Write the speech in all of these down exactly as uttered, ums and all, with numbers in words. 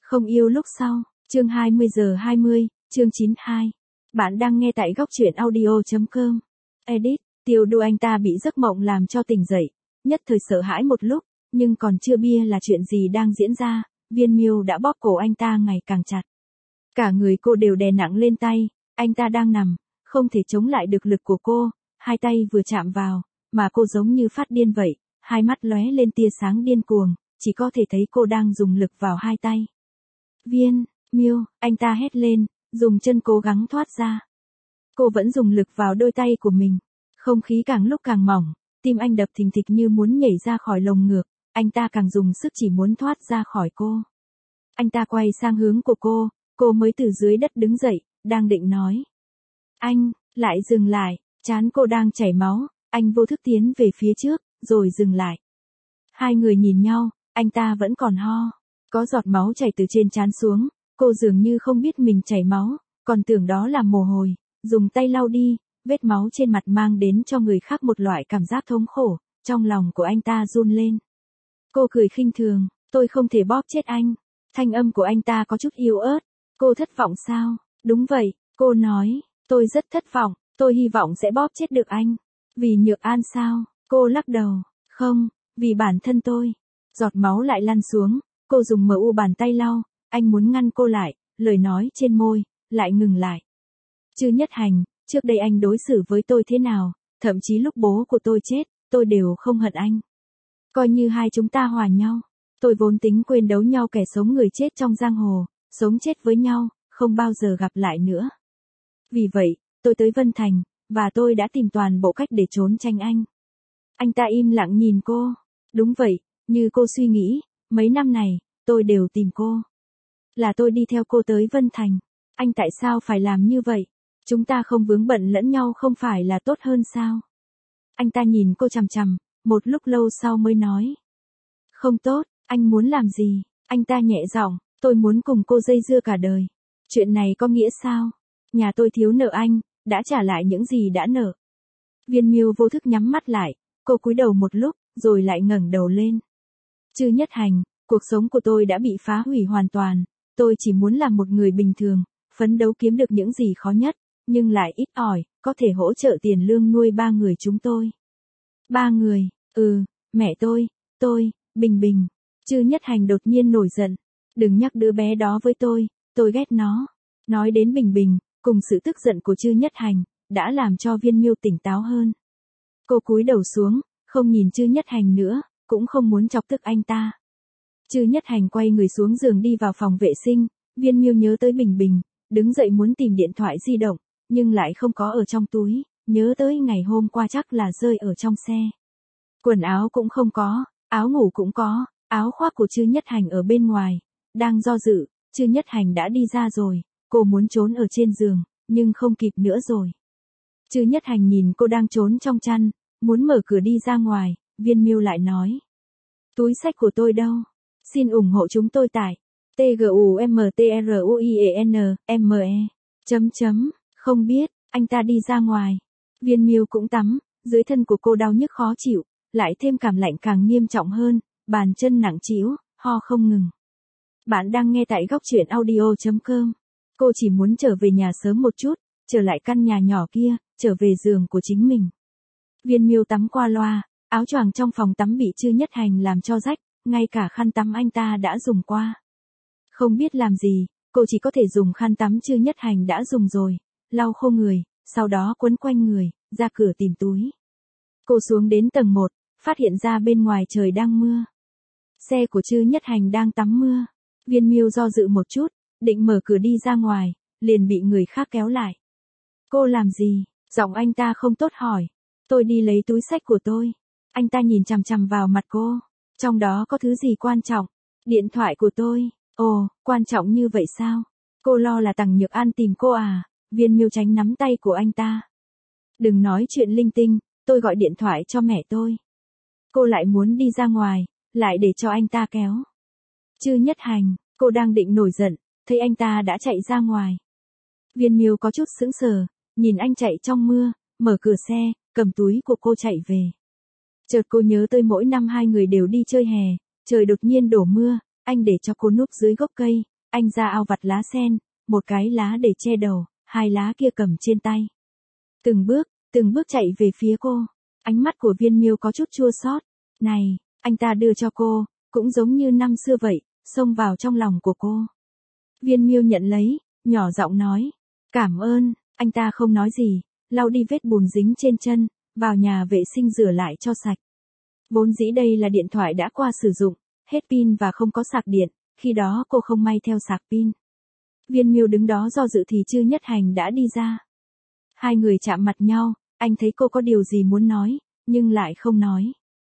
Không yêu lúc sau, chương hai mươi giờ hai mươi, chương chín mươi hai. Bạn đang nghe tại góc truyện audio chấm com. Edit, Tiêu Du anh ta bị giấc mộng làm cho tỉnh dậy, nhất thời sợ hãi một lúc, nhưng còn chưa bia là chuyện gì đang diễn ra, Viên Miêu đã bóp cổ anh ta ngày càng chặt. Cả người cô đều đè nặng lên tay, anh ta đang nằm, không thể chống lại được lực của cô, hai tay vừa chạm vào, mà cô giống như phát điên vậy, hai mắt lóe lên tia sáng điên cuồng, chỉ có thể thấy cô đang dùng lực vào hai tay. Viên Miêu, anh ta hét lên, dùng chân cố gắng thoát ra. Cô vẫn dùng lực vào đôi tay của mình. Không khí càng lúc càng mỏng, tim anh đập thình thịch như muốn nhảy ra khỏi lồng ngực, anh ta càng dùng sức chỉ muốn thoát ra khỏi cô. Anh ta quay sang hướng của cô, cô mới từ dưới đất đứng dậy, đang định nói. Anh, lại dừng lại, trán cô đang chảy máu, anh vô thức tiến về phía trước, rồi dừng lại. Hai người nhìn nhau, anh ta vẫn còn ho. Có giọt máu chảy từ trên trán xuống, cô dường như không biết mình chảy máu, còn tưởng đó là mồ hôi, dùng tay lau đi, vết máu trên mặt mang đến cho người khác một loại cảm giác thống khổ, trong lòng của anh ta run lên. Cô cười khinh thường, tôi không thể bóp chết anh. Thanh âm của anh ta có chút yếu ớt, cô thất vọng sao? Đúng vậy, cô nói, tôi rất thất vọng, tôi hy vọng sẽ bóp chết được anh. Vì Nhược An sao? Cô lắc đầu, không, vì bản thân tôi. Giọt máu lại lăn xuống, cô dùng mờ u bàn tay lau, anh muốn ngăn cô lại, lời nói trên môi, lại ngừng lại. Chư Nhất Hành, trước đây anh đối xử với tôi thế nào, thậm chí lúc bố của tôi chết, tôi đều không hận anh. Coi như hai chúng ta hòa nhau, tôi vốn tính quên đấu nhau kẻ sống người chết trong giang hồ, sống chết với nhau, không bao giờ gặp lại nữa. Vì vậy, tôi tới Vân Thành, và tôi đã tìm toàn bộ cách để trốn tránh anh. Anh ta im lặng nhìn cô. Đúng vậy, như cô suy nghĩ, mấy năm này, tôi đều tìm cô. Là tôi đi theo cô tới Vân Thành. Anh tại sao phải làm như vậy? Chúng ta không vướng bận lẫn nhau không phải là tốt hơn sao? Anh ta nhìn cô chằm chằm, một lúc lâu sau mới nói. Không tốt, anh muốn làm gì? Anh ta nhẹ giọng, tôi muốn cùng cô dây dưa cả đời. Chuyện này có nghĩa sao? Nhà tôi thiếu nợ anh, đã trả lại những gì đã nợ. Viên Miêu vô thức nhắm mắt lại, cô cúi đầu một lúc, rồi lại ngẩng đầu lên. Chư Nhất Hành, cuộc sống của tôi đã bị phá hủy hoàn toàn, tôi chỉ muốn làm một người bình thường, phấn đấu kiếm được những gì khó nhất, nhưng lại ít ỏi, có thể hỗ trợ tiền lương nuôi ba người chúng tôi. Ba người, ừ, mẹ tôi, tôi, Bình Bình. Chư Nhất Hành đột nhiên nổi giận, đừng nhắc đứa bé đó với tôi, tôi ghét nó. Nói đến Bình Bình, cùng sự tức giận của Chư Nhất Hành, đã làm cho Viên Miêu tỉnh táo hơn. Cô cúi đầu xuống, không nhìn Chư Nhất Hành nữa, cũng không muốn chọc tức anh ta. Chư Nhất Hành quay người xuống giường đi vào phòng vệ sinh, Viên Miêu nhớ tới Bình Bình, đứng dậy muốn tìm điện thoại di động, nhưng lại không có ở trong túi, nhớ tới ngày hôm qua chắc là rơi ở trong xe. Quần áo cũng không có, áo ngủ cũng có, áo khoác của Chư Nhất Hành ở bên ngoài, đang do dự, Chư Nhất Hành đã đi ra rồi, cô muốn trốn ở trên giường, nhưng không kịp nữa rồi. Chư Nhất Hành nhìn cô đang trốn trong chăn, muốn mở cửa đi ra ngoài, Viên Miêu lại nói. Túi xách của tôi đâu? Xin ủng hộ chúng tôi tại tgumtruien.me. Chấm chấm, không biết, anh ta đi ra ngoài. Viên Miêu cũng tắm, dưới thân của cô đau nhức khó chịu, lại thêm cảm lạnh càng nghiêm trọng hơn, bàn chân nặng trĩu, ho không ngừng. Bạn đang nghe tại góc truyện audio chấm com. Cô chỉ muốn trở về nhà sớm một chút, trở lại căn nhà nhỏ kia, trở về giường của chính mình. Viên Miêu tắm qua loa, áo choàng trong phòng tắm bị Chư Nhất Hành làm cho rách, ngay cả khăn tắm anh ta đã dùng qua. Không biết làm gì, cô chỉ có thể dùng khăn tắm Chư Nhất Hành đã dùng rồi, lau khô người, sau đó quấn quanh người, ra cửa tìm túi. Cô xuống đến tầng một, phát hiện ra bên ngoài trời đang mưa. Xe của Chư Nhất Hành đang tắm mưa. Viên Miêu do dự một chút, định mở cửa đi ra ngoài, liền bị người khác kéo lại. Cô làm gì? Giọng anh ta không tốt hỏi. Tôi đi lấy túi xách của tôi. Anh ta nhìn chằm chằm vào mặt cô. Trong đó có thứ gì quan trọng? Điện thoại của tôi. Ồ, quan trọng như vậy sao? Cô lo là Tằng Nhược An tìm cô à? Viên Miêu tránh nắm tay của anh ta. Đừng nói chuyện linh tinh, tôi gọi điện thoại cho mẹ tôi. Cô lại muốn đi ra ngoài, lại để cho anh ta kéo. Chư Nhất Hành, cô đang định nổi giận, thấy anh ta đã chạy ra ngoài. Viên Miêu có chút sững sờ, nhìn anh chạy trong mưa, mở cửa xe, cầm túi của cô chạy về. Chợt cô nhớ tới mỗi năm hai người đều đi chơi hè, trời đột nhiên đổ mưa, anh để cho cô núp dưới gốc cây, Anh ra ao vặt lá sen, một cái lá để che đầu, hai lá kia cầm trên tay. Từng bước, từng bước chạy về phía cô. Ánh mắt của Viên Miêu có chút chua xót. Này, anh ta đưa cho cô, cũng giống như năm xưa vậy, xông vào trong lòng của cô. Viên Miêu nhận lấy, nhỏ giọng nói, cảm ơn. Anh ta không nói gì, lau đi vết bùn dính trên chân, vào nhà vệ sinh rửa lại cho sạch. Vốn dĩ đây là điện thoại đã qua sử dụng, hết pin và không có sạc điện, khi đó cô không may theo sạc pin. Viên Miêu đứng đó do dự thì Trư Nhất Hành đã đi ra. Hai người chạm mặt nhau, anh thấy cô có điều gì muốn nói, nhưng lại không nói.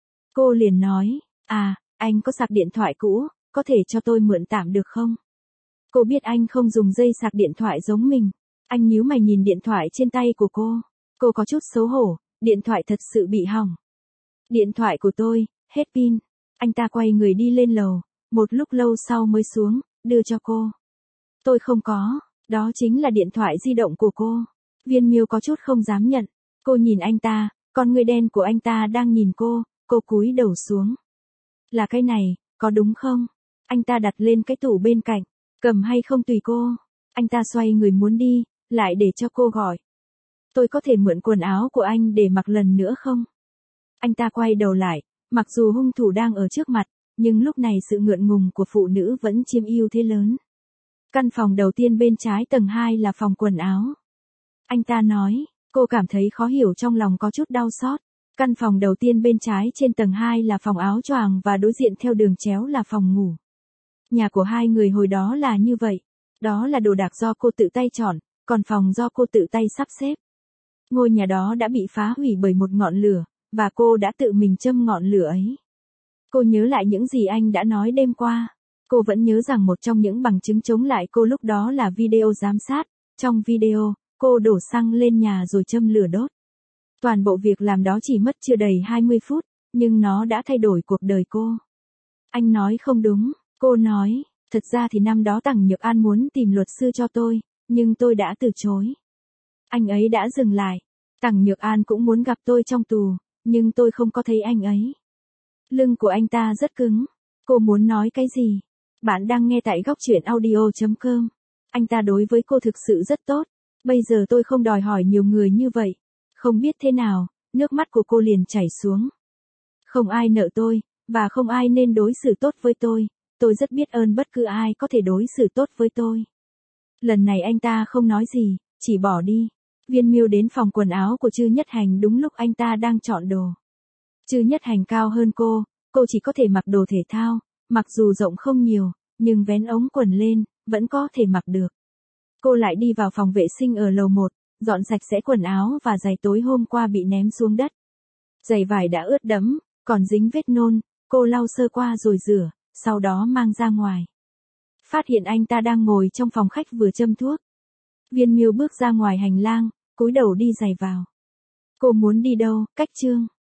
Cô liền nói, à, anh có sạc điện thoại cũ, có thể cho tôi mượn tạm được không? Cô biết anh không dùng dây sạc điện thoại giống mình. Anh nhíu mày nhìn điện thoại trên tay của cô. Cô có chút xấu hổ, điện thoại thật sự bị hỏng. Điện thoại của tôi, hết pin. Anh ta quay người đi lên lầu, một lúc lâu sau mới xuống, đưa cho cô. Tôi không có, đó chính là điện thoại di động của cô. Viên Miêu có chút không dám nhận. Cô nhìn anh ta, con người đen của anh ta đang nhìn cô, cô cúi đầu xuống. Là cái này, có đúng không? Anh ta đặt lên cái tủ bên cạnh, cầm hay không tùy cô. Anh ta xoay người muốn đi, lại để cho cô gọi. Tôi có thể mượn quần áo của anh để mặc lần nữa không? Anh ta quay đầu lại, mặc dù hung thủ đang ở trước mặt, nhưng lúc này sự ngượng ngùng của phụ nữ vẫn chiếm ưu thế lớn. Căn phòng đầu tiên bên trái tầng hai là phòng quần áo. Anh ta nói, cô cảm thấy khó hiểu trong lòng có chút đau xót. Căn phòng đầu tiên bên trái trên tầng hai là phòng áo choàng và đối diện theo đường chéo là phòng ngủ. Nhà của hai người hồi đó là như vậy. Đó là đồ đạc do cô tự tay chọn, còn phòng do cô tự tay sắp xếp. Ngôi nhà đó đã bị phá hủy bởi một ngọn lửa, và cô đã tự mình châm ngọn lửa ấy. Cô nhớ lại những gì anh đã nói đêm qua. Cô vẫn nhớ rằng một trong những bằng chứng chống lại cô lúc đó là video giám sát. Trong video, cô đổ xăng lên nhà rồi châm lửa đốt. Toàn bộ việc làm đó chỉ mất chưa đầy hai mươi phút, nhưng nó đã thay đổi cuộc đời cô. Anh nói không đúng, cô nói, thật ra thì năm đó Tằng Nhược An muốn tìm luật sư cho tôi, nhưng tôi đã từ chối. Anh ấy đã dừng lại. Tằng Nhược An cũng muốn gặp tôi trong tù, nhưng tôi không có thấy anh ấy. Lưng của anh ta rất cứng. Cô muốn nói cái gì? Bạn đang nghe tại góc truyện audio chấm com. Anh ta đối với cô thực sự rất tốt. Bây giờ tôi không đòi hỏi nhiều người như vậy. Không biết thế nào, nước mắt của cô liền chảy xuống. Không ai nợ tôi, và không ai nên đối xử tốt với tôi. Tôi rất biết ơn bất cứ ai có thể đối xử tốt với tôi. Lần này anh ta không nói gì, chỉ bỏ đi. Viên Miêu đến phòng quần áo của Trư Nhất Hành đúng lúc anh ta đang chọn đồ. Trư Nhất Hành cao hơn cô, cô chỉ có thể mặc đồ thể thao, mặc dù rộng không nhiều, nhưng vén ống quần lên, vẫn có thể mặc được. Cô lại đi vào phòng vệ sinh ở lầu một, dọn sạch sẽ quần áo và giày tối hôm qua bị ném xuống đất. Giày vải đã ướt đẫm, còn dính vết nôn, cô lau sơ qua rồi rửa, sau đó mang ra ngoài. Phát hiện anh ta đang ngồi trong phòng khách vừa châm thuốc. Viên Miêu bước ra ngoài hành lang, cúi đầu đi giày vào. Cô muốn đi đâu? Cách Trương.